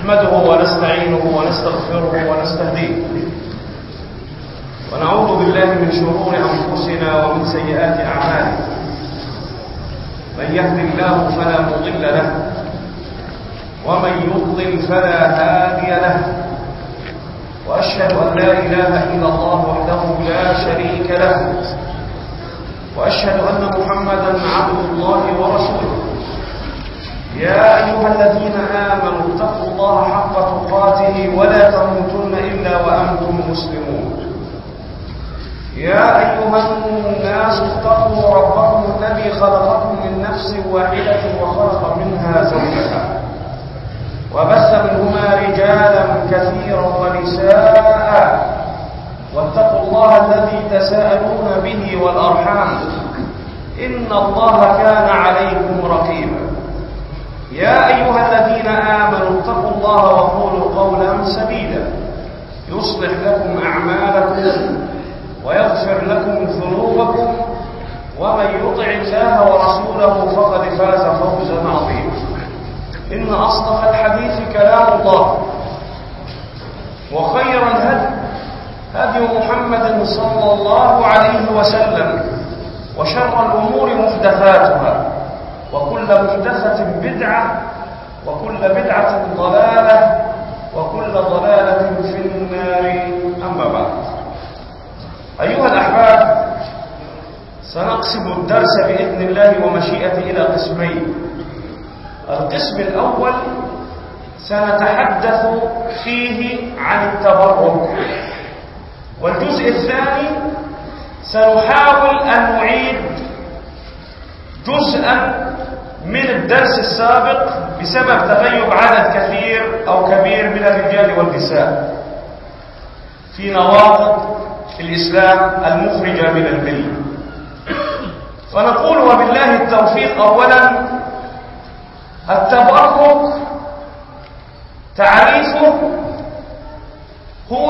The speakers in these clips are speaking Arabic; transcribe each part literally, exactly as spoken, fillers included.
نحمده ونستعينه ونستغفره ونستهديه، ونعوذ بالله من شرور أنفسنا ومن سيئات أعمالنا. من يهد الله فلا مضل له، ومن يضلل فلا هادي له. وأشهد أن لا إله إلا الله وحده لا شريك له، وأشهد أن محمدا عبد الله ورسوله. يا أيها الذين آمنوا اتقوا الله حق تقاته ولا تموتن إلا وأنتم مسلمون. يا أيها الناس اتقوا ربكم الذي خلقكم من نفس واحدة وخلق منها زوجها، وبث منهما رجالا كثيرا ونساء، واتقوا الله الذي تساءلون به والأرحام، إن الله كان عليكم رقيبا. يا أيها الذين آمنوا اتقوا الله وقولوا قولا سديدا يصلح لكم أعمالكم ويغفر لكم ذنوبكم، ومن يطع الله ورسوله فقد فاز فوزا عظيما. إن أصدق الحديث كلام الله، وخير الهدي هدي محمد صلى الله عليه وسلم، وشر الأمور محدثاتها، وكل محدثة بدعة، وكل بدعة ضلالة، وكل ضلالة في النار. أما بعد، أيها الأحباب، سنقسم الدرس بإذن الله ومشيئته إلى قسمين. القسم الأول سنتحدث فيه عن التبرك، والجزء الثاني سنحاول أن نعيد جزءا من الدرس السابق بسبب تغيب عدد كثير أو كبير من الرجال والنساء في نواقض الإسلام المخرجة من الملة. فنقول وبالله التوفيق. أولا، التبرك تعريفه هو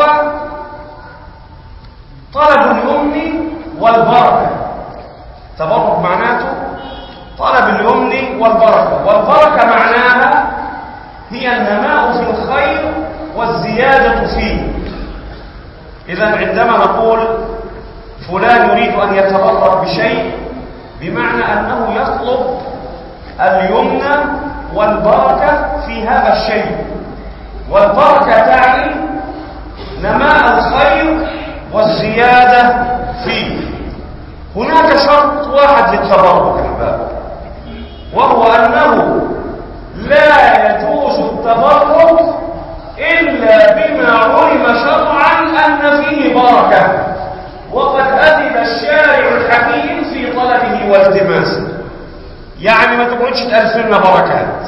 طلب اليمن والبركة. تبرك معناته طلب اليمن والبركة، والبركة معناها هي النماء في الخير والزيادة فيه. إذن عندما نقول فلان يريد أن يتبرك بشيء، بمعنى أنه يطلب اليمن والبركة في هذا الشيء. والبركة تعني نماء الخير والزيادة فيه. هناك شرط واحد للتبرك أحباب، وهو أنه لا يجوز التبرك إلا بما علم شرعا أن فيه بركة، وقد أذن الشارع الحكيم في طلبه والتماسه. يعني ما تقولش تألف لنا بركات.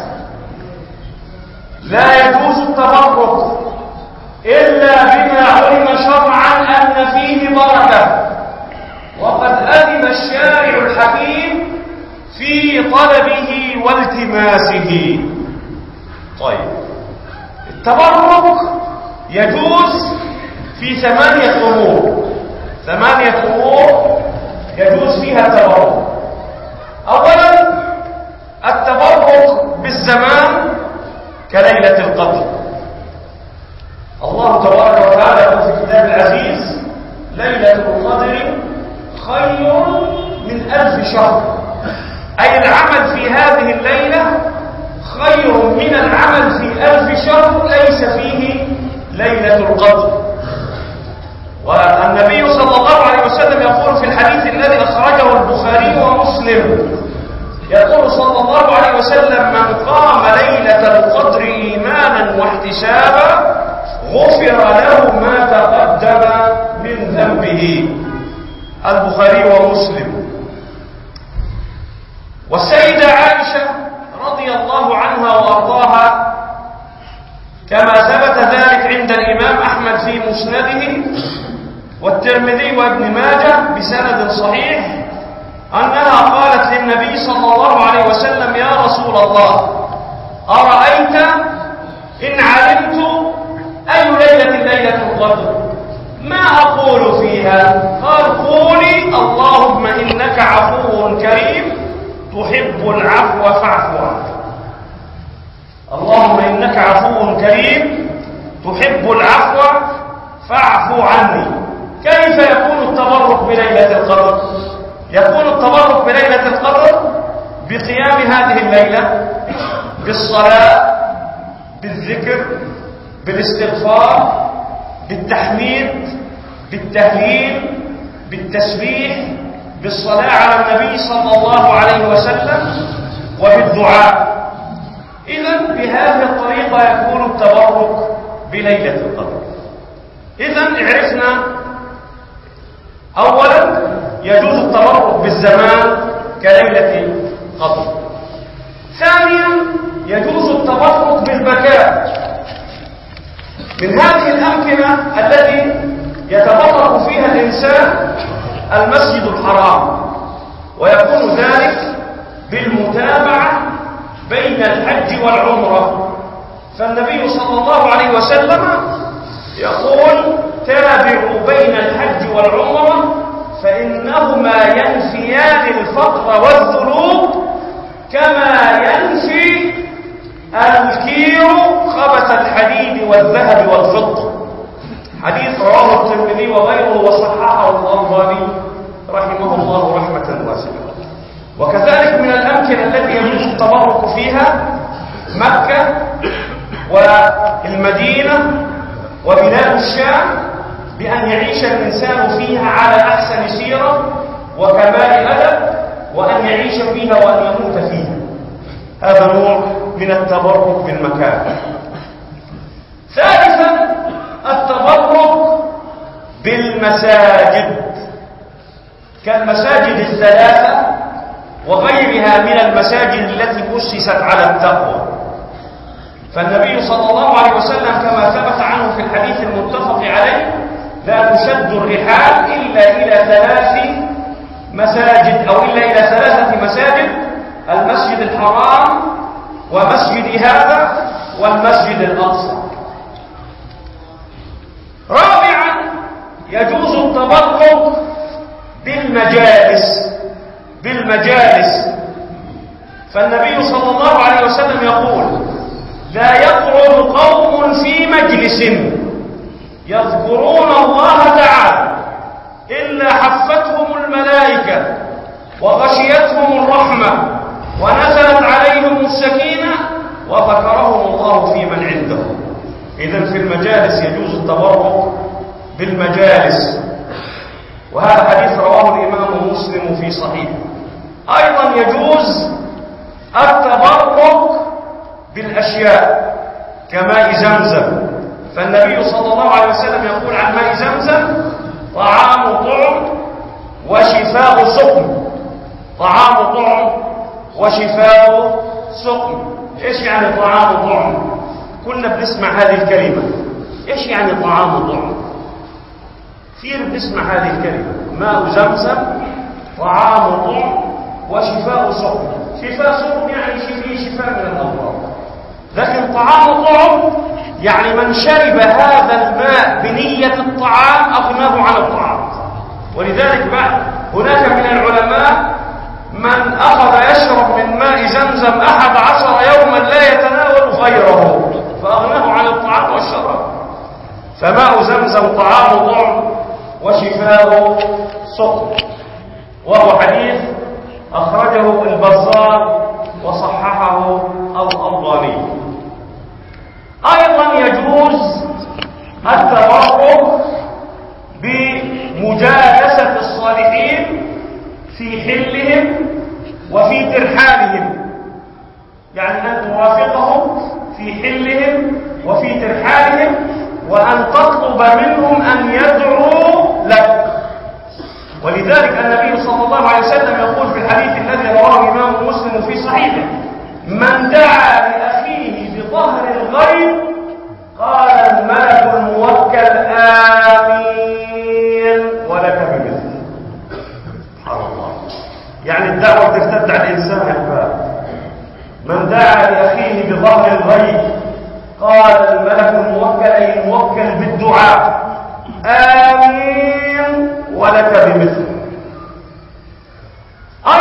لا يجوز التبرك إلا بما علم شرعا أن فيه بركة، وقد أذن الشارع الحكيم في طلبه والتماسه. طيب، التبرك يجوز في ثمانية أمور. ثمانية أمور يجوز فيها التبرك. أولا، التبرك بالزمان كليلة القدر. الله تبارك وتعالى يقول في كتاب العزيز: ليلة القدر خير من ألف شهر. أي العمل في هذه الليلة خير من العمل في ألف شهر ليس فيه ليلة القدر. والنبي صلى الله عليه وسلم يقول في الحديث الذي أخرجه البخاري ومسلم، يقول صلى الله عليه وسلم: من قام ليلة القدر إيمانا واحتسابا غفر له ما تقدم من ذنبه. البخاري ومسلم. والسيدة عائشة رضي الله عنها وأرضاها كما ثبت ذلك عند الإمام أحمد في مسنده والترمذي وابن ماجه بسند صحيح، أنها قالت للنبي صلى الله عليه وسلم: يا رسول الله، أرأيت إن علمت أي ليلة ليلة القدر ما أقول فيها؟ قال: قولي اللهم إنك عفو كريم تحب العفو فاعف عني. اللهم إنك عفو كريم تحب العفو فاعف عني. كيف يكون التبرك بليلة القدر؟ يكون التبرك بليلة القدر بقيام هذه الليلة بالصلاة، بالذكر، بالاستغفار، بالتحميد، بالتهليل، بالتسبيح، بالصلاة على النبي صلى الله عليه وسلم، وبالدعاء. إذن بهذه الطريقة يكون التبرك بليلة القدر. إذن عرفنا أولا يجوز التبرك بالزمان كليلة القدر. ثانيا يجوز التبرك بالمكان. من هذه الأمكنة التي يتبرك فيها الإنسان المسجد الحرام، ويكون ذلك بالمتابعة بين الحج والعمرة. فالنبي صلى الله عليه وسلم يقول: تابعوا بين الحج والعمرة فإنهما ينفيان الفقر والذنوب كما ينفي الكير خبث الحديد والذهب والفضة. حديث رواه الترمذي وغيره وصححه الألباني رحمه الله رحمة واسعة. وكذلك من الأمكنة التي يجوز التبرك فيها مكة والمدينة وبلاد الشام، بأن يعيش الإنسان فيها على أحسن سيرة وكمال أدب، وأن يعيش فيها وأن يموت فيها. هذا نوع من التبرك بالمكان. ثالثا التبرك بالمساجد كالمساجد الثلاثة وغيرها من المساجد التي أسست على التقوى. فالنبي صلى الله عليه وسلم كما ثبت عنه في الحديث المتفق عليه: لا تشد الرحال إلا إلى ثلاث مساجد أو إلا إلى ثلاثة مساجد: المسجد الحرام ومسجد هذا والمسجد الأقصى. رابعا يجوز التبرك بالمجالس بالمجالس فالنبي صلى الله عليه وسلم يقول: لا يقعد قوم في مجلس يذكرون الله تعالى إلا حفتهم الملائكة وغشيتهم الرحمة ونزلت عليهم السكينة وذكرهم الله في من عنده. إذن في المجالس يجوز التبرك بالمجالس، وهذا حديث رواه الإمام مسلم في صحيحه. أيضا يجوز التبرك بالأشياء كماء زمزم، فالنبي صلى الله عليه وسلم يقول عن ماء زمزم: طعام طعم وشفاء سقم. طعام طعم وشفاء سقم. ايش يعني طعام طعم؟ كنا بنسمع هذه الكلمة. ايش يعني طعام طعم؟ كثير بنسمع هذه الكلمة: ماء زمزم، طعام طعم، وشفاء سقم. شفاء سقم يعني فيه شفاء من الأمراض، لكن طعام طعم يعني من شرب هذا الماء بنية الطعام أغناه عن الطعام. ولذلك بعد هناك من العلماء من أخذ يشرب من ماء زمزم أحد عشر يوما لا يتناول غيره فأغناه عن الطعام والشراب. فماء زمزم طعام طعم وشفاء سقم، وهو حديث أخرجه البزار وصححه الألباني. أيضا يجوز التبرك بمجالسة الصالحين في حلهم وفي ترحالهم، يعني أن ترافقهم في حلهم وفي ترحالهم، وأن تطلب منهم أن يدعوا لك. ولذلك النبي صلى الله عليه وسلم يقول في الحديث الذي رواه الإمام مسلم في صحيحه: من دعا لأخيه بظهر الغيب قال الملك الموكل آمين ولك بمثله. سبحان الله، يعني الدعوة ترتد على الإنسان يا أحباب. من دعا لأخيه بظهر الغيب قال الملك الموكل أي الموكل بالدعاء آمين ولك بمثله.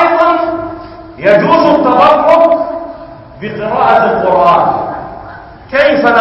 أيضا يجوز التبرك بقراءة القرآن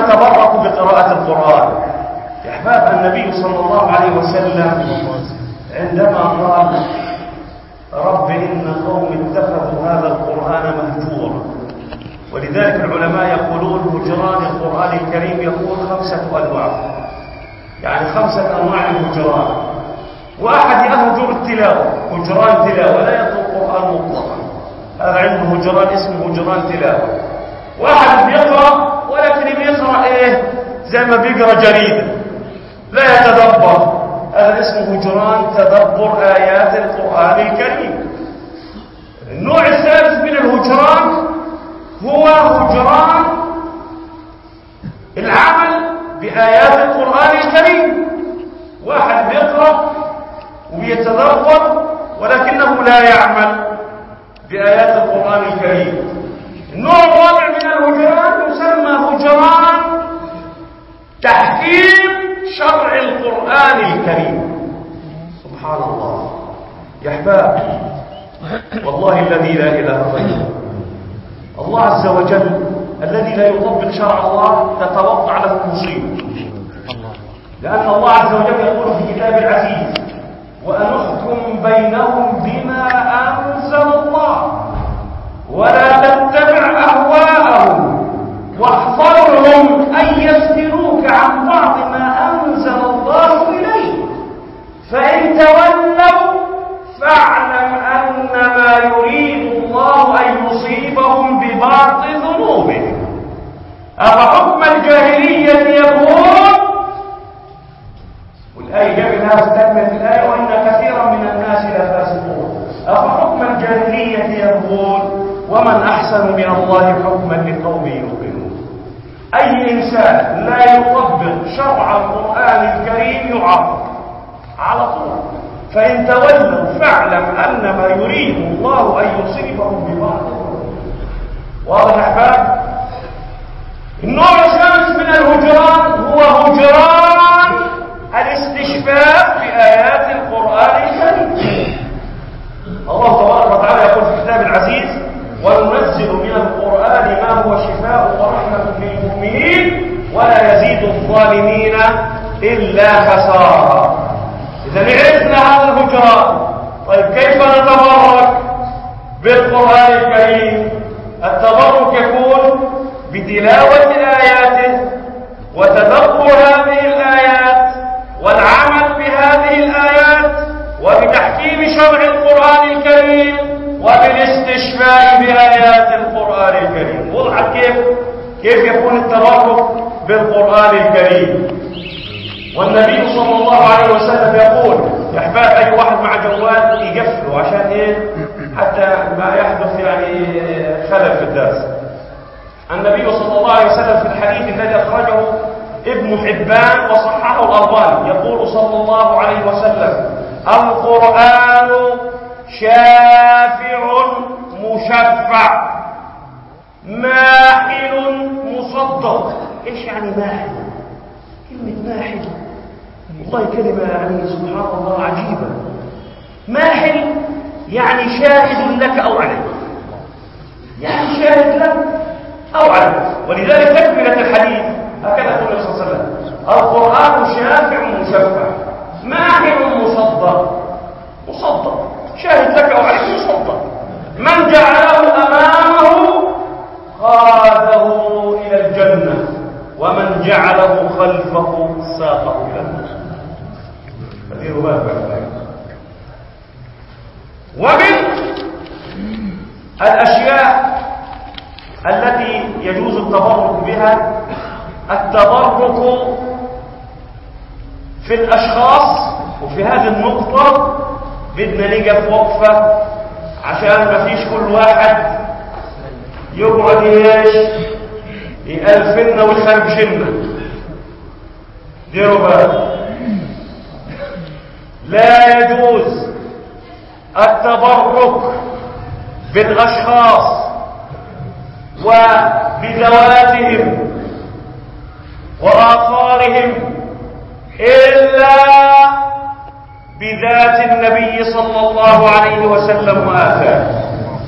نتبرك بقراءة القرآن. يا أحباب، النبي صلى الله عليه وسلم عندما قال رب إن قوم اتخذوا هذا القرآن مهجورا، ولذلك العلماء يقولون هجران القرآن الكريم يكون خمسة أنواع، يعني خمسة أنواع الهجران. واحد يهجر التلاوة، هجران تلاوة لا يتلو القرآن مطلقا، هذا عنده هجران اسمه هجران تلاوة. واحد بيقرأ ولكن بيقرأ ايه زي ما بيقرأ جريدة لا يتدبر، هذا اسمه هجران تدبر آيات القرآن الكريم. النوع الثالث من الهجران هو هجران العمل بآيات القرآن الكريم، واحد بيقرأ وبيتدبر ولكنه لا يعمل بآيات القرآن الكريم. النوع الرابع من الهجران يسمى هجران تحكيم شرع القرآن الكريم. سبحان الله يا أحباب، والله الذي لا إله غيره، الله عز وجل الذي لا يطبق شرع الله تتوقع له المصيبة، لأن الله عز وجل يقول في كتاب العزيز وأنحكم بينهم بما أنزل الله ولا تتبع أهواءهم واحذرهم أن يفتنوك عن بعض ما أنزل الله إليك فإن تولوا فاعلم أنما يريد الله أن يصيبهم ببعض ذنوبهم أفحكم الجاهلية يبغون. والآية جاء لها استكملت الآية وإن كثيرا من الناس لفاسقون. أفحكم الجاهلية يبغون ومن أحسن من الله حكما لقوم يوقنون. أي إنسان لا يطبق شرع القرآن الكريم يعاقب على طول. فإن تولوا فاعلم أنما يريد الله أن يصيبهم ببعض. واضح يا أحباب؟ النوع الثالث من الهجران هو هجران الاستشفاء بآيات القرآن الكريم. الله تبارك وتعالى يقول في كتاب العزيز وننزل من القرآن ما هو شفاء ورحمة للمؤمنين ولا يزيد الظالمين إلا خسارا. إذا عرفنا هذا الهجران، طيب كيف نتبرك بالقرآن الكريم؟ التبرك يكون بتلاوة آياته وتدبر هذه الآيات والعمل بهذه الآيات وبتحكيم شرع القرآن الكريم وبالاستشفاء بآيات القرآن الكريم. وضحت كيف كيف يكون التبرك بالقرآن الكريم. والنبي صلى الله عليه وسلم يقول يا احباب اي واحد مع جوال يقفله عشان ايه؟ حتى ما يحدث يعني خلل في الدرس. النبي صلى الله عليه وسلم في الحديث الذي اخرجه ابن حبان وصححه الألباني يقول صلى الله عليه وسلم القرآن شافع مشفع ماحل مصدق. ايش يعني ماحل؟ كلمة ماحل والله كلمة يعني سبحان الله عجيبة. ماحل يعني شاهد لك أو عليك، يعني شاهد لك أو عليك. ولذلك تكملة الحديث هكذا يقول النبي صلى الله عليه وسلم القرآن شافع مشفع ماحل مصدق. مصدق شاهد لك أو عليك، مصدق. من جعله أمامه قاده إلى الجنة ومن جعله خلفه ساقه إلى النار. فديروا بالكم. ومن الأشياء التي يجوز التبرك بها التبرك في الأشخاص. وفي هذه النقطة بدنا نقف وقفة عشان ما فيش كل واحد يقعد ايش يألفنا ويخربشنا. ديروا بالكم، لا يجوز التبرك بالأشخاص وبذواتهم وآثارهم إلا بذات النبي صلى الله عليه وسلم وآثاره.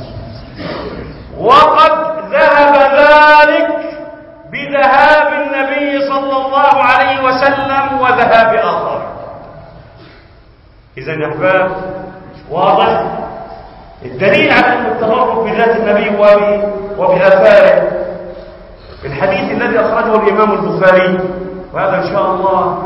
وقد ذهب ذلك بذهاب النبي صلى الله عليه وسلم وذهاب آخر. إذن يا أحباب واضح الدليل على أن التبرك بذات النبي وبآثاره الحديث الذي أخرجه الإمام البخاري، وهذا إن شاء الله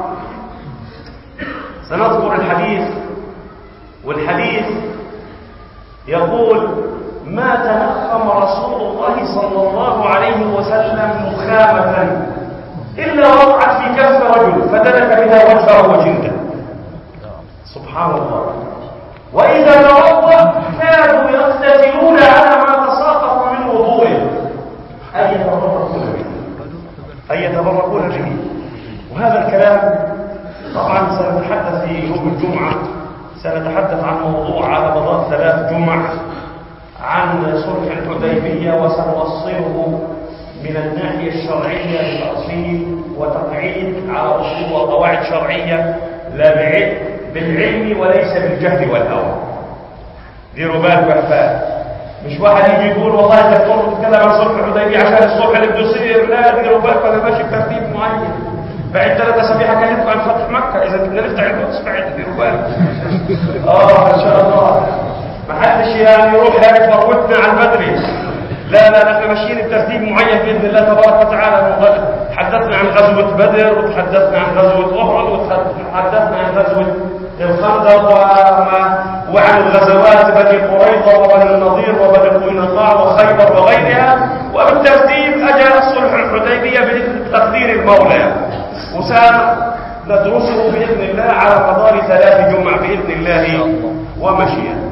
سنذكر الحديث. والحديث يقول: ما تنخم رسول الله صلى الله عليه وسلم مخامة إلا وقعت في كف رجل فدلك بها وجهه وجلده. سبحان الله. وإذا توضأ كادوا يقتتلون على ما تساقط من وضوئه، أي يتبركون به أي يتبركون به. وهذا الكلام طبعا سنتحدث في يوم الجمعة، سنتحدث عن موضوع على مدار ثلاث جمع عن صلح الحديبية، وسنوصله من الناحية الشرعية بالتأصيل وتقعيد على أصول وقواعد شرعية لا بالعلم وليس بالجهل والهوى. ديروا بالكم يا أحباب، مش واحد يجي يقول والله انت بتقول تتكلم عن صلح الحديبية عشان الصلح اللي بيصير. لا، ديروا بالكم انا ماشي بترتيب معين. بعد ثلاث اسابيع اكلمكم عن فتح مكة، اذا بدنا نفتح الوقت بعد ديروا بالكم. اه ان شاء الله. ما حدش يعني يروح يعني يفوتنا على البدري. لا لا نحن ماشيين بترتيب معين باذن الله تبارك وتعالى. تحدثنا عن غزوة بدر، وتحدثنا عن غزوة أحد، وتحدثنا عن غزوة الخندق، وعن الغزوات بني قريظة وبني النضير وبني قينقاع وخيبر وغيرها. وبالترتيب أجى صلح الحديبية بتقدير المولى، وسندرسه بإذن الله على مدار ثلاث جمع بإذن الله ومشيئته.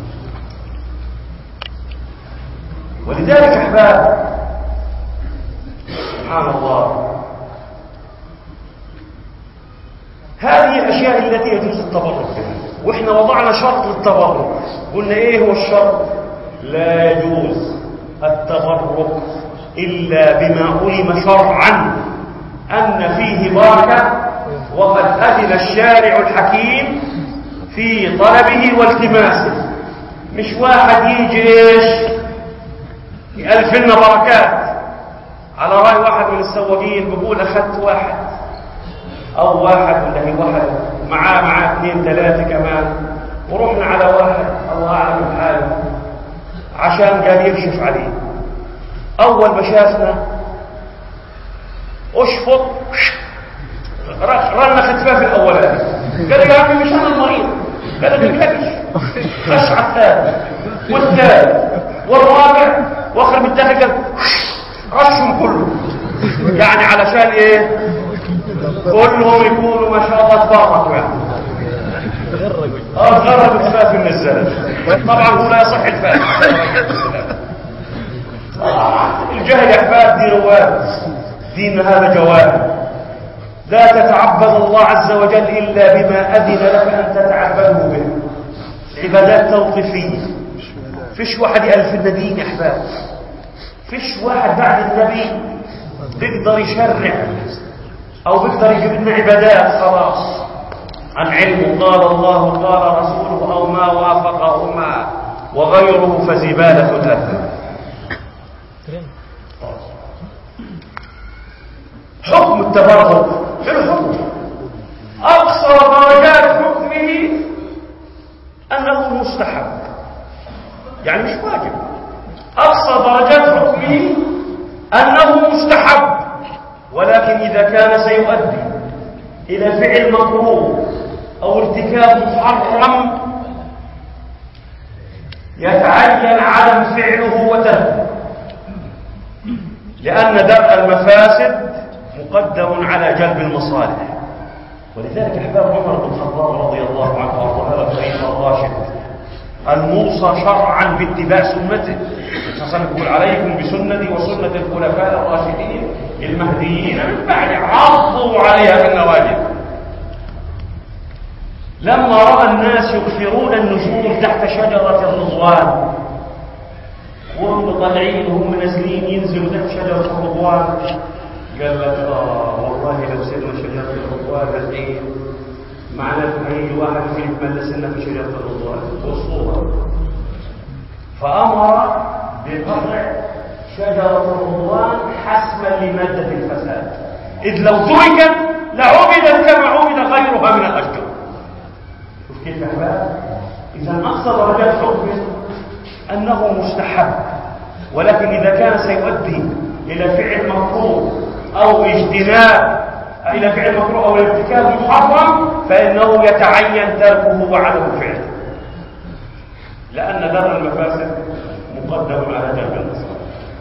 ولذلك أحباب سبحان الله، هذه الأشياء التي يجوز التبرك بها. وإحنا وضعنا شرط للتبرك، قلنا إيه هو الشرط؟ لا يجوز التبرك إلا بما علم شرعا أن فيه بركة، وقد أذن الشارع الحكيم في طلبه والتماسه. مش واحد يجي إيش يألف لنا بركات. على رأي واحد من السواقين بيقول أخذت واحد أو واحد ولا هي واحد معاه معاه اثنين ثلاثة كمان، ورحنا على واحد الله أعلم بحاله عشان قال يكشف عليه. أول ما شافنا أشفط رن ختفاه في الأولاني، قال يا عمي مش أنا المريض، قال لي بكبش. خش على الثالث والثالث والرابع، واخر من الداخل قال رشهم كله، يعني علشان ايه؟ كلهم يكونوا ما شاء الله تباركوا يعني. اه غرب الفاف من الزلل. طبعا هو لا يصح الفاف. الجهل يا احباب دين رواد، دين هذا جواب. لا تتعبد الله عز وجل الا بما اذن لك ان تتعبده به. عبادات توقيفيه. فيش واحد يألف لنا دين يا احباب، فيش واحد بعد النبي بيقدر يشرع او بيقدر يجيب لنا عبادات خلاص عن علم قال الله قال رسوله او ما وافقهما، وغيره فزبالة الأثر. حكم التبرك في الحكم اقصى درجات حكمه انه مستحب، يعني مش واجب. أقصى درجات حكمه أنه مستحب، ولكن إذا كان سيؤدي إلى فعل مكروه أو ارتكاب محرم يتعين عدم فعله وتركه، لأن درء المفاسد مقدم على جلب المصالح. ولذلك أحباب عمر بن الخطاب رضي الله عنه وارضاه هذا الخليفة الراشد الموصى شرعا باتباع سنته، حسن يقول عليكم بسنتي وسنة الخلفاء الراشدين المهديين من بعد عضوا عليها بالنواجذ. لما رأى الناس يكثرون النزول تحت شجرة الرضوان، وهم طالعين وهم نازلين ينزلوا تحت شجرة الرضوان، قال لك اه والله لو سيرنا شجرة الرضوان الحين معناته هيجي واحد فيهم ملسنا في شجرة الرضوان والصورة. فأمر بقطع شجرة الرضوان حسما لمادة الفساد، إذ لو تركت لعبدت كما عبد غيرها من الأشجار. شوف كيف يا أحباب؟ إذا أقصى درجات الحب أنه مستحب، ولكن إذا كان سيؤدي إلى فعل مكروه أو اجتناب إلى فعل مكروه أو ارتكاب محرم فإنه يتعين تركه وعدم فعله، لأن درء المفاسد مقدم على جلب المصالح.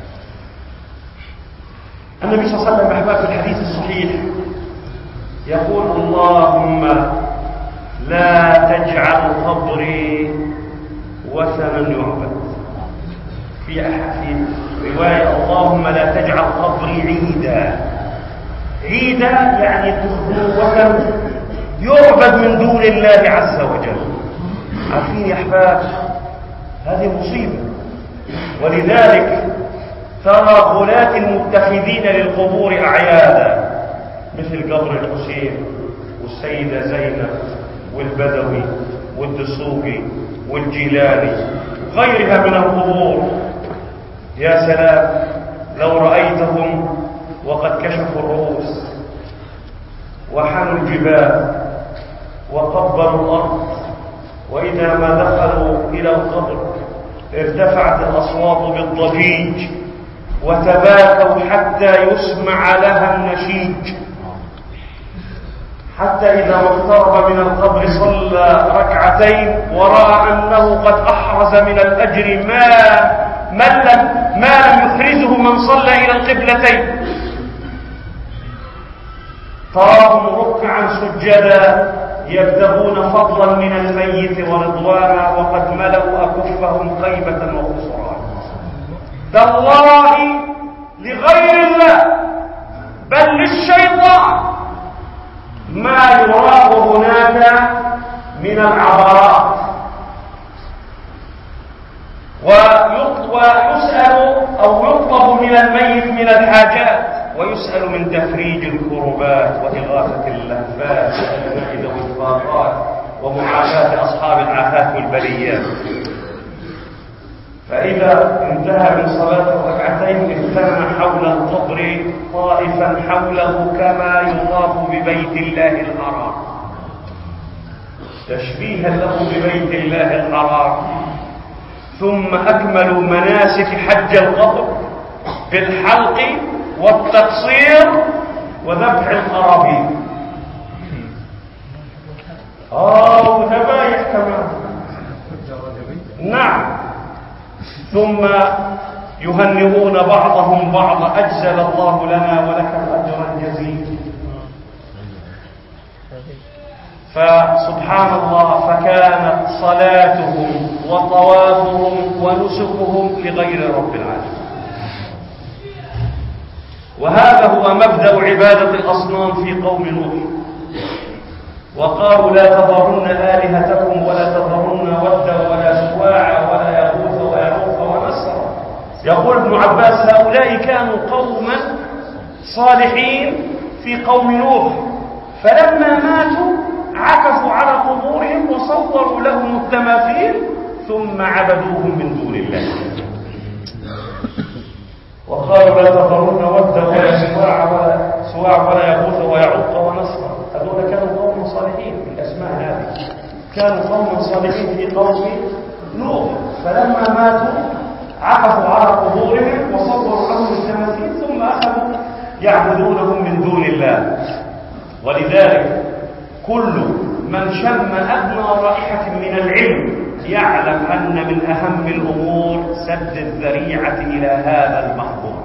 النبي صلى الله عليه وسلم أحباب في الحديث الصحيح يقول: اللهم لا تجعل قبري وثنا يعبد. في في رواية: اللهم لا تجعل قبري عيدا. عيدا يعني وثن يعبد من دون الله عز وجل. عارفين يا أحباب هذه مصيبة، ولذلك ترى غلاة المتخذين للقبور أعيادا مثل قبر الحسين والسيدة زينب والبدوي والدسوقي والجيلاني وغيرها من القبور. يا سلام لو رأيتهم وقد كشفوا الرؤوس وحنوا الجبال وقبلوا الأرض، وإذا ما دخلوا إلى القبر ارتفعت الأصوات بالضجيج وتباكوا حتى يسمع لها النشيج، حتى إذا اقترب من القبر صلى ركعتين ورأى أنه قد أحرز من الأجر ما من لم ما لم يحرزه من صلى إلى القبلتين. تراهم ركعا سجدا يبتغون فضلا من الميت ورضوانا وقد ملأوا أكفهم خيبة وخسرانا. تالله لغير الله بل للشيطان ما يراه هناك من العبرات، ويسأل أو يطلب من الميت من الحاجات، ويسأل من تفريج الكربات وإغاثة اللهفات والمائدة والفاقات ومعافاة أصحاب العافات والبليات. فإذا انتهى من صلاة الركعتين اجتمع حول القبر طائفا حوله كما يطاف ببيت الله الحرام، تشبيها له ببيت الله الحرام. ثم أكملوا مناسك حج القبر بالحلق والتقصير وذبح القرابين. آه وذبائح كمان. نعم. ثم يهنئون بعضهم بعضا: أجزل الله لنا ولك أجرا جزيلا. فسبحان الله، فكانت صلاتهم وطوافهم ونسكهم لغير رب العالمين. وهذا هو مبدأ عبادة الأصنام في قوم نوح. وقالوا: لا تذرن آلهتكم ولا تذرن ودا ولا سواع ولا يغوث ويعوق ونسرا. يقول ابن عباس: هؤلاء كانوا قوما صالحين في قوم نوح، فلما ماتوا عكفوا على قبورهم وصوروا لهم التماثيل ثم عبدوهم من دون الله. وقالوا: لا تذرن ودا ولا سواع ولا سواع ولا يغوث ويعوق ونسرا. هذول كانوا قوم صالحين بالاسماء هذه، كانوا قوم صالحين في قوم نوح، فلما ماتوا عكفوا على قبورهم وصوروا لهم التماثيل ثم اخذوا يعبدونهم من دون الله. ولذلك كل من شم أدنى رائحة من العلم يعلم أن من أهم الأمور سد الذريعة إلى هذا المحظور.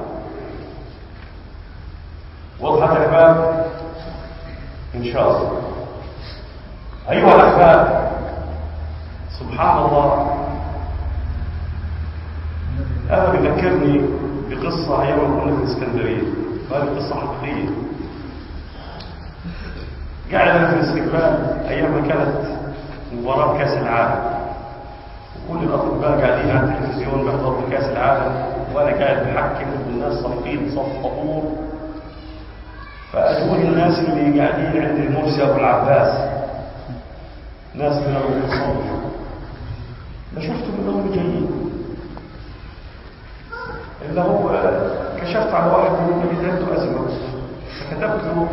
وضحت الأحباب؟ إن شاء الله. أيها الأحباب، سبحان الله، هذا بيذكرني بقصة أيام كنا في الإسكندرية، هذه قصة حقيقية. قاعد في الاستقبال أيام ما كانت مباراة كأس العالم، وكل الأطباء قاعدين على التلفزيون بيحضروا كأس العالم، وأنا قاعد بحكم والناس صافين صف طابور. فأجوني الناس اللي قاعدين عند المرسي أبو العباس، ناس من المصور، ما شفتوا منهم جايين، اللي هو كشفت على واحد منهم اللي عنده أزمة كتبت له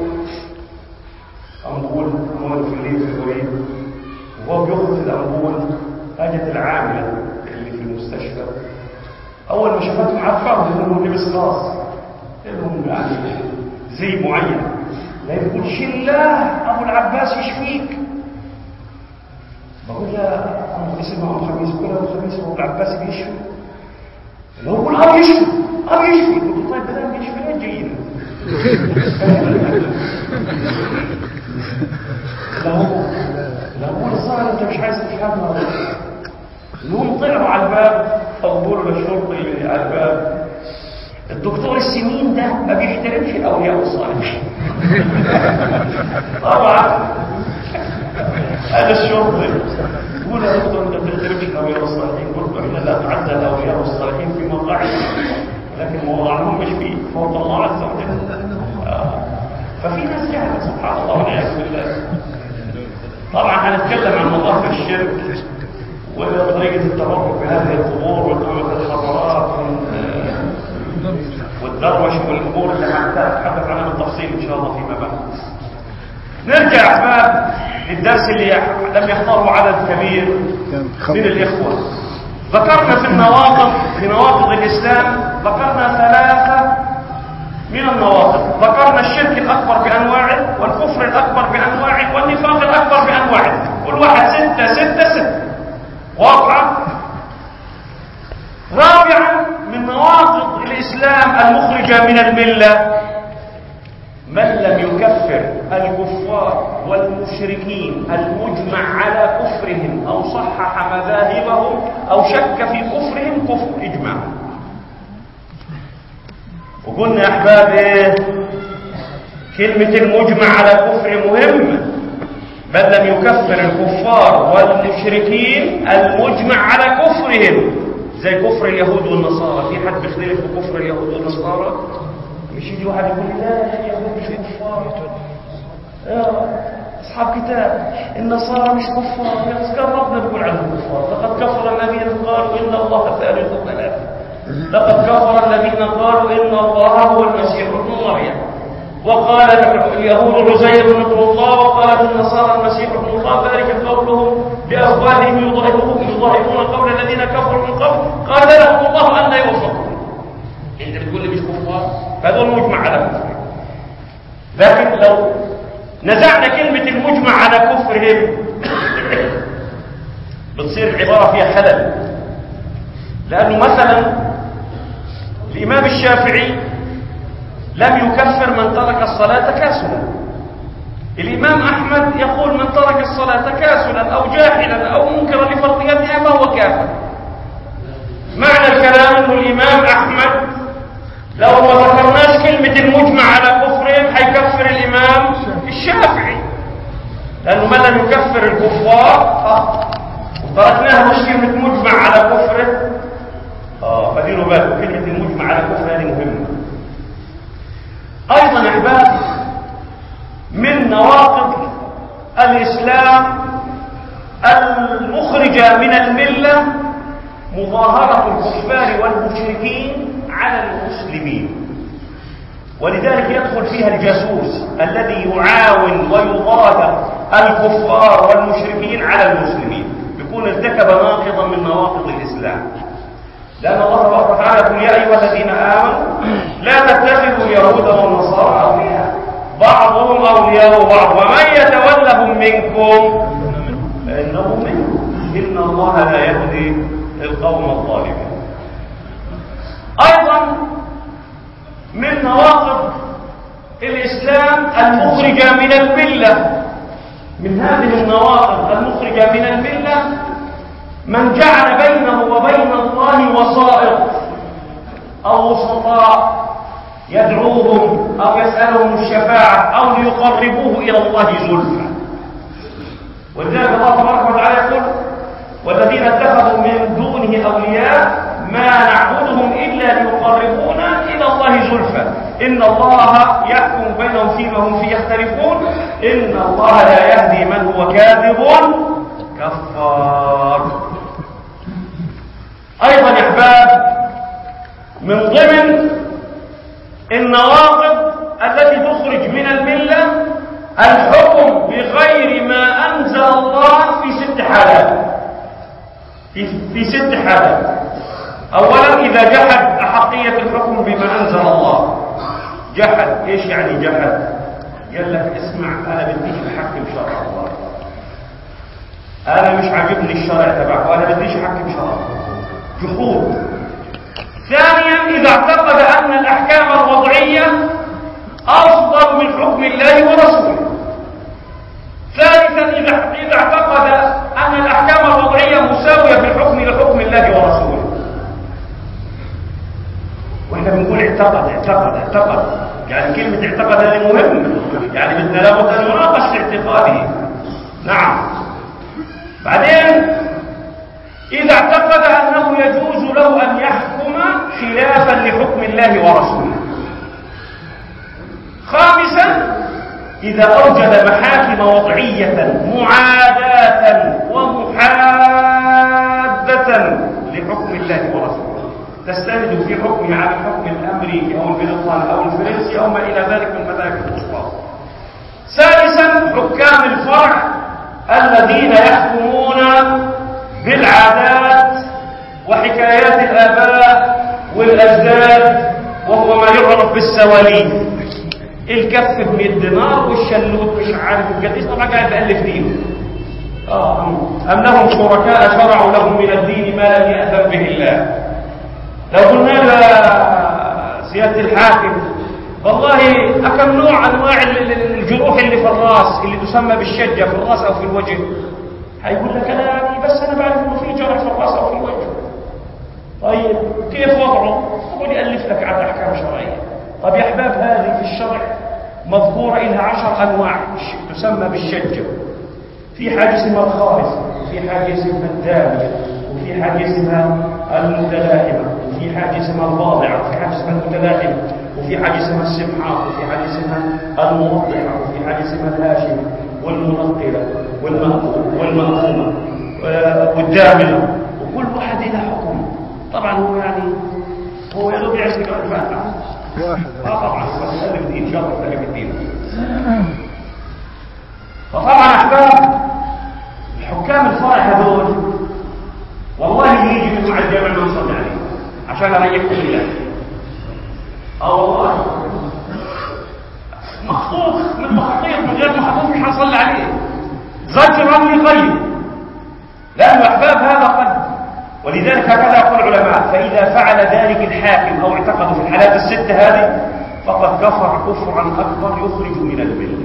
أنبول أموال في الليل في الوريد، وهو بيخرج الأنبول هاجت العاملة اللي في المستشفى أول ما شافتهم عرفهم إنهم لبس خاص لهم يعني زي معين، لا يقول شلاه أبو العباس يشفيك. بقول لها أنا اسمه أبو خميس، بقول أبو خميس أبو العباس بيشفي؟ اللي هو بقول أبو يشفي أبو يشفي. قلت طيب بدل يشفي ليه جينا؟ لا هو لا هو الظاهر أنت مش عايز تفهمها. المهم طلعوا على الباب فقولوا للشرطي على الباب الدكتور السمين ده ما بيحترمش الاولياء الصالحين. طبعا هذا الشرطي يقول يا دكتور انت ما بتحترمش الاولياء الصالحين. قلت احنا لا نعد الاولياء الصالحين في مقاعد لكن موضوعهم مش في فوق الله عز وجل. آه. ففي ناس جهلت سبحان الله والعياذ بالله. طبعا هنتكلم عن مظاهر الشرك وطريقة التبرك بهذه القبور وطريقة الحضارات والدروش والأمور اللي هنتحدث عنها بالتفصيل إن شاء الله فيما بعد. نرجع أحباب للدرس اللي لم يحضره عدد كبير من الإخوة. ذكرنا في النواقض في نواقض الإسلام ذكرنا ثلاثة من النواقض. ذكرنا الشرك الأكبر بأنواعه والكفر الأكبر بأنواعه والنفاق الأكبر بأنواعه. كل واحد ستة ستة ستة واضحة. رابعا من نواقض الإسلام المخرجة من الملة من لم يكفر الكفار والمشركين المجمع على كفرهم أو صحح مذاهبهم أو شك في كفرهم كفر إجماع. وقلنا يا أحباب إيه؟ كلمة المجمع على كفر مهمة. من لم يكفر الكفار والمشركين المجمع على كفرهم زي كفر اليهود والنصارى. في حد بيختلف بكفر اليهود والنصارى؟ مش يجي واحد يقول لي لا اليهود مش كفار، اصحاب كتاب، النصارى مش كفار. بس كان ربنا بيقول عنهم كفار. لقد كفر الذين قالوا ان الله ثالث ثلاثة. لقد كفر الذين قالوا ان الله هو المسيح ابن مريم. وقالت اليهود عزير ابن الله وقالت النصارى المسيح ابن الله. ذلك قولهم بأفواههم يضاهئون قول الذين كفروا من قبل قال لهم الله أن يوفقون. انت بتقول لي مش كفار؟ فهذول مجمع على كفر. لكن لو نزعنا كلمة المجمع على كفرهم بتصير العبارة فيها خلل. لأنه مثلا الإمام الشافعي لم يكفر من ترك الصلاة كاسلا. الإمام أحمد يقول من ترك الصلاة كاسلا أو جاحلا أو منكرا لفرضيتها فهو كافر. معنى الكلام أنه الإمام أحمد لو ما ذكرناش كلمة المجمع على كفرهم حيكفر الإمام الشافعي، لأنه من لم يكفر الكفار وتركناها مش كلمة مجمع على كفره. آه فديروا بالكم كلمة المجمع على كفر هذه مهمة. أيضا يا أحباب من نواقض الإسلام المخرجة من الملة مظاهرة الكفار والمشركين على المسلمين. ولذلك يدخل فيها الجاسوس الذي يعاون ويظاهر الكفار والمشركين على المسلمين، يكون ارتكب ناقضا من نواقض الإسلام. لأن الله تبارك وتعالى يقول يا أيها الذين آمنوا لا تتخذوا اليهود والنصارى أولياء بعضهم أولياء بعض ومن يتولهم منكم فإنه منكم إن الله لا يهدي القوم الظالمين. أيضا من نواقض الإسلام المخرجة من الملة، من هذه النواقض المخرجة من الملة من جعل بينه وبين الله وسائط أو وسطاء يدعوهم أو يسألهم الشفاعة أو ليقربوه إلى الله زلفى. ولذلك الله تبارك وتعالى يقول والذين اتخذوا من دونه أولياء ما نعبدهم إلا ليقربونا إلى الله زلفى إن الله يحكم بينهم فيما هم فيه يختلفون إن الله لا يهدي من هو كاذب كفار. أيضا يا أحباب من ضمن النواقض التي تخرج الحكم بغير ما أنزل الله في ست حالات، في, في ست حالات. أولا إذا جحد أحقية الحكم بما أنزل الله. جحد، إيش يعني جحد؟ قال لك اسمع أنا بديش أحكم شرع الله، أنا مش عاجبني الشرع تبعك وأنا بديش أحكم شرع. جحود. ثانيا إذا اعتقد أن الأحكام الوضعية أفضل من حكم الله ورسوله. ثالثا إذا إذا اعتقد أن الأحكام الوضعية مساوية في الحكم لحكم الله ورسوله. واحنا بنقول اعتقد اعتقد اعتقد، يعني كلمة اعتقد هذه مهمة، يعني بدنا لابد أن نناقش اعتقاده. نعم. بعدين إذا اعتقد أنه يجوز له أن يحكم خلافا لحكم الله ورسوله. خامسا إذا أوجد محاكم وضعية معاداة ومحادة لحكم الله ورسوله تستند في حكمه على الحكم الأمريكي أو البريطاني أو الفرنسي أو ما إلى ذلك من مذاهب الأصوات. سادسا حكام الفرع الذين يحكمون بالعادات وحكايات الآباء والأجداد، وهو ما يعرف بالسواليف. الكف بمية دينار والشلوت مش عارف القديس، طبعا قاعد بألف دين. آه أم لهم شركاء شرعوا لهم من الدين ما لم يأذن به الله. لو قلنا له سيادة الحاكم والله أكم نوع أنواع الجروح اللي في الراس اللي تسمى بالشجة في الراس أو في الوجه، هيقول لك أنا يعني بس أنا بعرف إنه في جرح في الراس أو في الوجه. طيب كيف وضعه؟ يقول يألف لك على أحكام شرعية. طب يا أحباب هذه في الشرع مذكورة إلها عشر أنواع تسمى بالشجة. في حاجة اسمها الخارصة، وفي حاجة اسمها الدامية، وفي حاجة اسمها المتلاحمة، وفي حاجة اسمها الواضعة، وفي حاجة اسمها المتلاحمة، وفي حاجة اسمها السمحاء، وفي حاجة اسمها الموضحة، وفي حاجة اسمها الهاشمة والمنقلة والمأخومة والدامنة، وكل واحد له حكم. طبعا هو يعني هو يدوب يعيش لك الفاتحة واحد اه طبعا بس يألف الدين ان شاء الله يألف الدين. فطبعا احباب الحكام الفرع هذول والله اللي يجي من مع الجامع ما نصلي عليه عشان اريحكم بالله. اه والله مخطوط من مخطيط من غير مخطوط مش هنصلي عليه. زجرا لغيره، لانه احباب هذا قد، ولذلك هكذا يقول العلماء: فإذا فعل ذلك الحاكم أو اعتقد في الحالات الست هذه فقد كفر كفرا أكبر يخرج من الملة.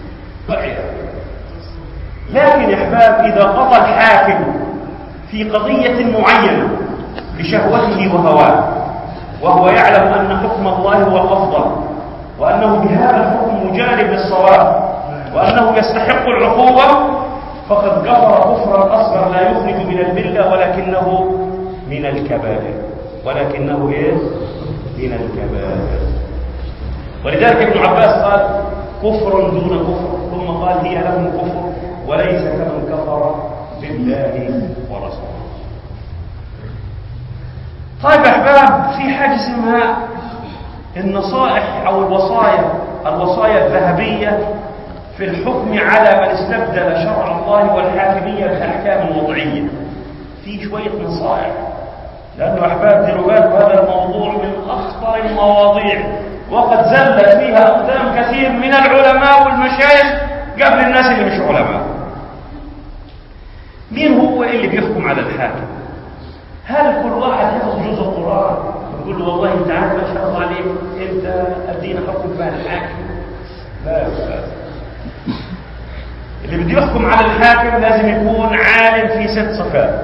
لكن يا أحباب إذا قضى الحاكم في قضية معينة بشهوته وهواه وهو يعلم أن حكم الله هو الأفضل، وأنه بهذا الحكم مجانب للصواب، وأنه يستحق العقوبة، فقد كفر كفرا اصغر لا يخرج من المله ولكنه من الكبائر، ولكنه ايه؟ من الكبائر. ولذلك ابن عباس قال: كفر دون كفر، ثم قال: هي لهم كفر وليس كمن كفر بالله ورسوله. طيب احباب، في حاجه اسمها النصائح او الوصايا، الوصايا الذهبيه في الحكم على من استبدل شرع الله والحاكمية بالأحكام الوضعية. في شوية نصائح، لأنه أحباب ديروا بالكم هذا الموضوع من أخطر المواضيع، وقد زلت فيها أقدام كثير من العلماء والمشايخ قبل الناس اللي مش علماء. مين هو اللي بيحكم على الحاكم؟ هل كل واحد يحفظ جزء القرآن يقول له والله أنت عارف ما شاء الله عليك أنت أدينا حكم بها الحاكم؟ لا يا أستاذ، اللي بده يحكم على الحاكم لازم يكون عالم في ست صفات: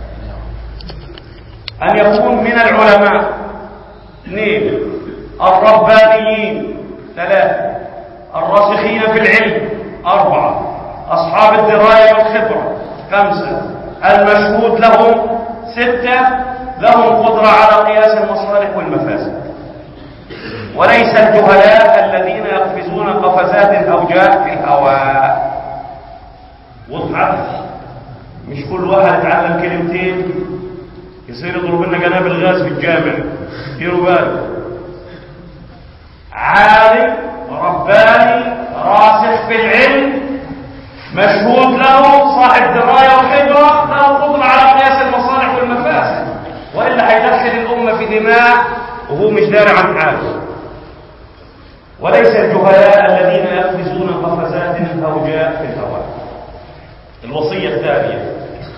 أن يكون من العلماء، اثنين الربانيين، ثلاثة الراسخين في العلم، أربعة أصحاب الدراية والخبرة، خمسة المشهود لهم، ستة لهم قدرة على قياس المصالح والمفاسد، وليس الجهلاء الذين يقفزون قفزات أو جاء في الهواء. وضحت؟ مش كل واحد يتعلم كلمتين يصير يضرب لنا قنابل غاز في الجامع. ديروا بالكم، عالم رباني راسخ راسخ في العلم مشهود له صاحب دراية وخبرة له قدرة على قياس المصالح والمفاسد، وإلا هيدخل الأمة في دماء وهو مش داري عن حاله. وليس الجهلاء الذين يقفزون قفزات الهوجاء في الهواء. الوصية الثانية: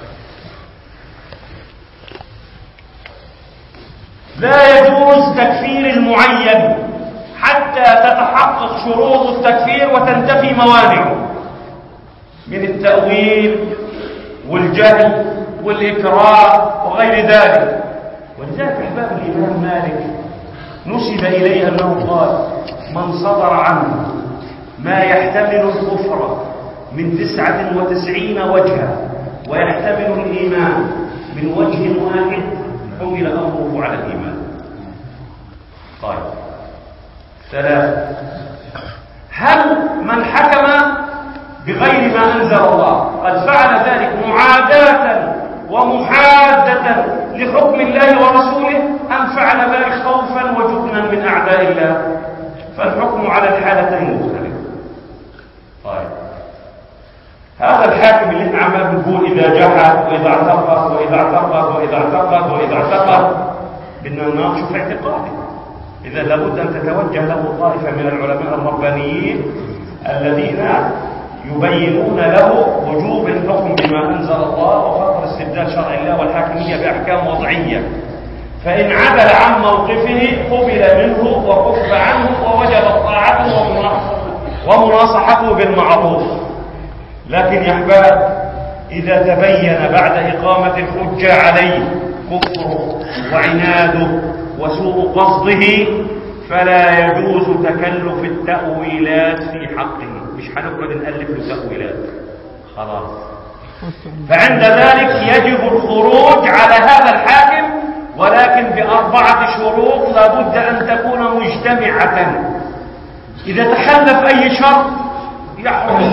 لا يجوز تكفير المعين حتى تتحقق شروط التكفير وتنتفي موانعه من التأويل والجهل والإكراه وغير ذلك. ولذلك أحباب الإمام مالك نسب إليه أنه قال: من صدر عنه ما يحتمل الكفر من تسعة وتسعين وجها ويحتمل الإيمان من وجه واحد حمل أمره على الإيمان. طيب، ثلاثة: هل من حكم بغير ما أنزل الله قد فعل ذلك معاداة ومحادة لحكم الله ورسوله أم فعل ذلك خوفا وجبنا من أعداء الله؟ فالحكم على الحالتين مختلف. طيب، هذا الحاكم اللي احنا عمال بنقول إذا جحد وإذا اعتقد وإذا اعتقد وإذا اعتقد وإذا اعتقد، بدنا نناقشه في اعتقاده. إذا لابد أن تتوجه له طائفة من العلماء الربانيين الذين يبينون له وجوب الحكم بما أنزل الله وفقر استبدال شرع الله والحاكمية بأحكام وضعية، فإن عدل عن موقفه قبل منه وكف عنه ووجب طاعته ومناصحته بالمعروف. لكن يا أحباب، إذا تبين بعد إقامة الحجة عليه كفره وعناده وسوء قصده فلا يجوز تكلف التأويلات في حقه. مش هنقعد نألف له تأويلات خلاص. فعند ذلك يجب الخروج على هذا الحاكم، ولكن بأربعة شروط لابد أن تكون مجتمعة. إذا تخلف أي شرط يحرم.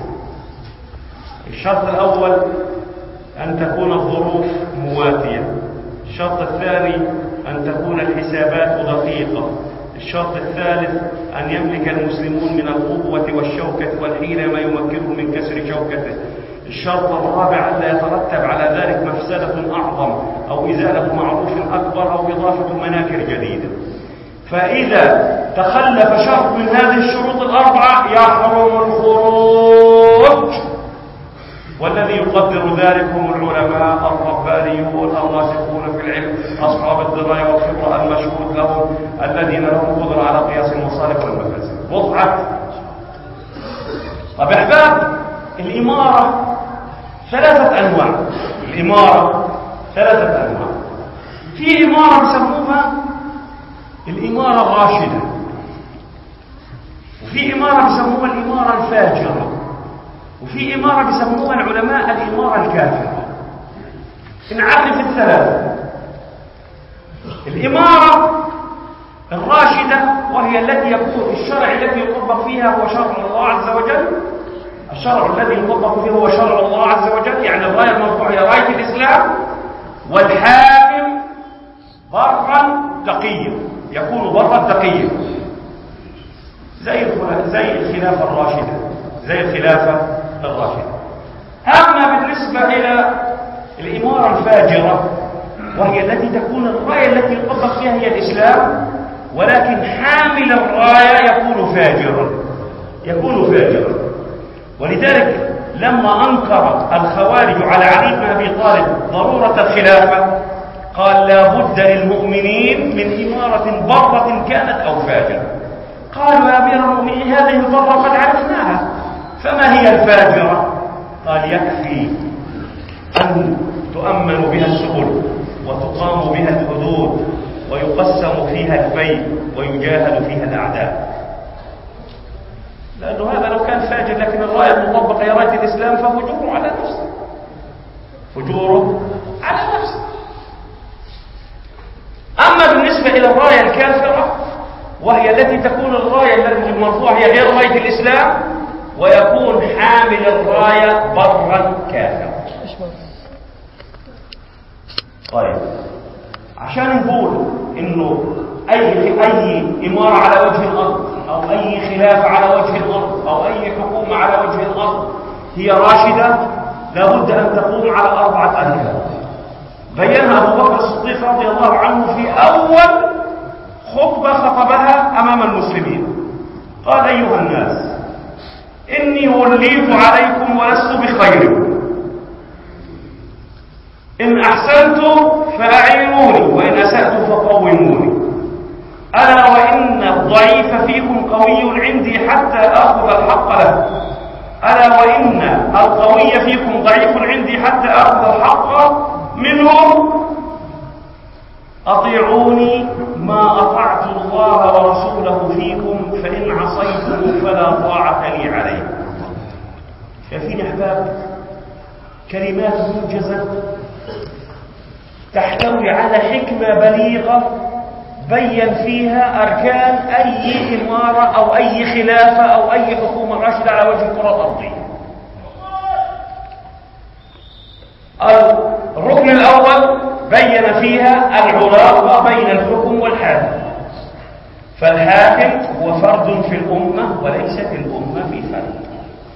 الشرط الأول أن تكون الظروف مواتية. الشرط الثاني أن تكون الحسابات دقيقة. الشرط الثالث أن يملك المسلمون من القوة والشوكة والحيلة ما يمكنه من كسر شوكته. الشرط الرابع أن لا يترتب على ذلك مفسدة أعظم أو إزالة معروف أكبر أو إضافة مناكر جديدة. فإذا تخلف شرط من هذه الشروط الأربعة يحرم الخروج. والذي يقدر ذلك هم العلماء الربانيون الراسخون في العلم أصحاب الدراية والخبرة المشهود لهم الذين لهم قدرة على قياس المصالح والمفاسد. وضعت. طب أحباب، الإمارة ثلاثة أنواع. الإمارة ثلاثة أنواع. في إمارة بيسموها الإمارة الراشدة، وفي إمارة بيسموها الإمارة الفاجرة، وفي إمارة بيسموها العلماء الإمارة الكافرة. نعرف الثلاثة. الإمارة الراشدة وهي التي يكون الشرع الذي يطبق فيها هو شرع الله عز وجل. الشرع الذي يطبق فيه هو شرع الله عز وجل، يعني الراية المرفوعة هي راية الإسلام، والحاكم برا تقيا، يكون برا تقيا، زي زي الخلافة الراشدة، زي الخلافة الراشدة. أما بالنسبة إلى الإمارة الفاجرة وهي التي تكون الراية التي يطبق فيها هي الإسلام، ولكن حامل الراية يكون فاجرا، يكون فاجرا. ولذلك لما أنكر الخوارج على علي بن أبي طالب ضرورة الخلافة قال: لا بد للمؤمنين من إمارة برة كانت أو فاجرة. قالوا: يا أمير المؤمنين هذه البرة قد عرفناها، فما هي الفاجرة؟ قال: يكفي أن تؤمن بها السبل وتقام بها الحدود ويقسم فيها الفيء ويجاهد فيها الأعداء. لأنه هذا لو كان فاجر لكن الراية المطبقة هي راية الإسلام ففجوره على نفسه، فجوره على نفسه. أما بالنسبة إلى الراية الكافرة وهي التي تكون الراية المرفوعة هي غير راية الإسلام ويكون حامل الراية برا كافرا. طيب، عشان نقول إنه أي أي إمارة على وجه الأرض أو أي خلافة على وجه الأرض أو أي حكومة على وجه الأرض هي راشدة لابد أن تقوم على أربعة أركان بينها أبو بكر الصديق رضي الله عنه في أول خطبة خطبها أمام المسلمين. قال: أيها الناس، إني وليت عليكم ولست بخير، إن أحسنت فأعينوني وإن أسأت فقوموني، ألا وإن الضعيف فيكم قوي عندي حتى آخذ الحق له، ألا وإن القوي فيكم ضعيف عندي حتى آخذ الحق منهم، أطيعوني ما أطعت الله ورسوله فيكم، فإن عصيتم فلا طاعة لي عليكم. شايفين يا أحباب كلمات موجزة تحتوي على حكمة بليغة بين فيها أركان أي إمارة أو أي خلافة أو أي حكومة راشدة على وجه الكرة الأرضية. الركن الأول بين فيها العلاقة بين الحكم والحاكم، فالحاكم هو فرد في الأمة وليست الأمة في فرد.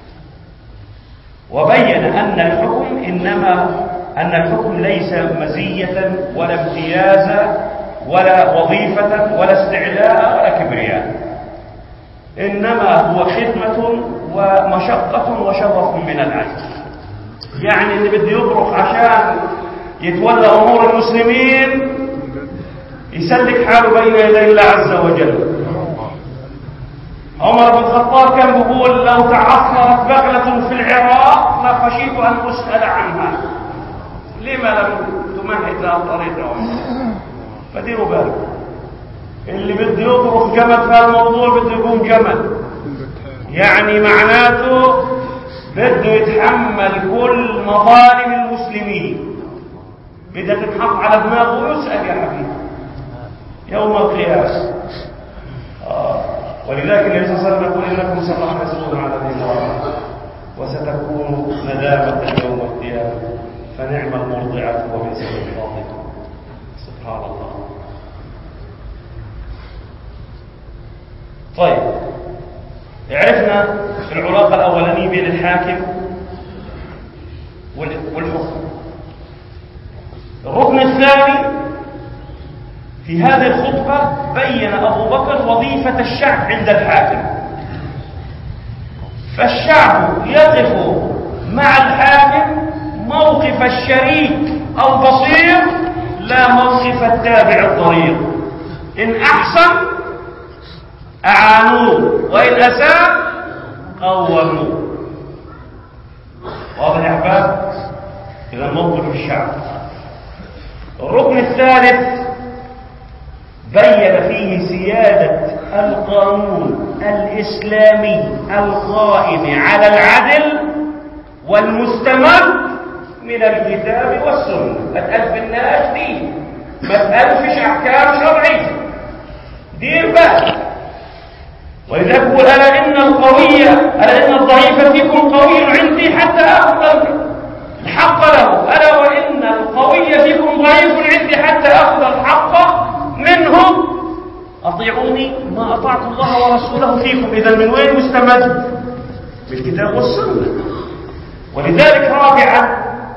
وبين أن الحكم إنما أن الحكم ليس مزية ولا امتيازا ولا وظيفة ولا استعلاء ولا كبرياء، إنما هو خدمة ومشقة وشرف من العجز. يعني اللي بده يبرق عشان يتولى أمور المسلمين يسلك حاله بين يدي الله عز وجل. عمر بن الخطاب كان بيقول: لو تعثرت بغلة في العراق لخشيت أن أسأل عنها، لما لم تمهد لها طريقة؟ فديروا بالكم، اللي بده يضرب جمل في الموضوع بده يكون جمل، يعني معناته بده يتحمل كل مظالم المسلمين، بدها تنحط على دماغه ويسأل يا حبيبي يوم القيامة. آه. ولذلك النبي صلى الله عليه وسلم يقول: إنكم ستحرصون على الإمارة وستكون ندامة يوم القيامة، فنعم المرضعة وبئس الفاطمة. سبحان الله. طيب، عرفنا العلاقة الأولانية بين الحاكم والحكم. الركن الثاني في هذه الخطبة بين أبو بكر وظيفة الشعب عند الحاكم، فالشعب يقف مع الحاكم موقف الشريك أو بصير لا موقف التابع الضرير. إن أحسن أعانوه وإن أساء قوموه. واضح يا أحباب؟ إذا موقف الشعب. الركن الثالث بين فيه سيادة القانون الإسلامي القائم على العدل والمستمر من الكتاب والسنة. ما تألفناش دين، ما تألفش أحكام شرعية، دير بالك. وإذا يقول: ألا إن القوي ألا إن الضعيف فيكم قوي عندي حتى أخذ الحق له، ألا وإن القوي فيكم ضعيف عندي حتى أخذ الحق منهم، أطيعوني ما أطعت الله ورسوله فيكم. إذا من وين مستمد؟ بالكتاب والسنة. ولذلك رابعا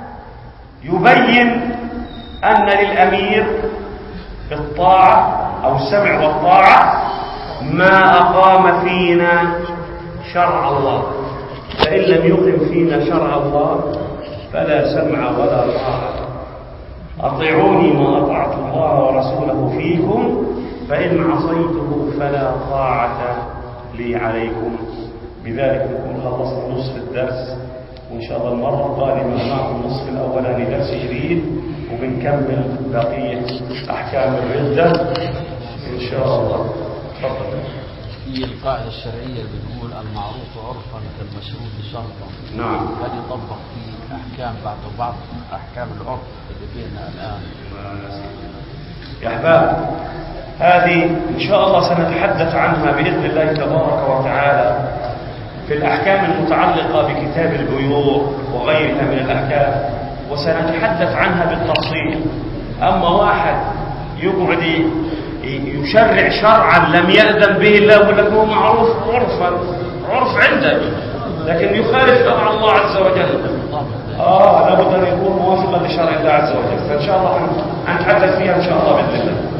يبين أن للأمير بالطاعة أو السمع والطاعة ما أقام فينا شرع الله، فإن لم يقم فينا شرع الله فلا سمع ولا طاعة. أطيعوني ما أطعت الله ورسوله فيكم، فإن عصيته فلا طاعة لي عليكم. بذلك نكون خلصنا نصف الدرس، وإن شاء الله المرة القادمة معكم النصف الأولاني درس جديد، وبنكمل بقية أحكام الردة إن شاء الله. تفضل. في القاعدة الشرعية بتقول المعروف عرفا كالمشروط شرطا. نعم. هل يطبق في أحكام بعض وبعض أحكام العرف اللي بيننا الآن؟ يا أحباب، هذه إن شاء الله سنتحدث عنها بإذن الله تبارك وتعالى في الأحكام المتعلقة بكتاب البيوع وغيرها من الأحكام، وسنتحدث عنها بالتفصيل. أما واحد يقعد يشرع شرعا لم يأذن به الله، يقول لك هو معروف عرفا، عرف عندك، لكن يخالف شرع الله عز وجل. آه لابد أن يكون موافقا لشرع الله عز وجل. فإن شاء الله هنتحدث فيها إن شاء الله بإذن الله.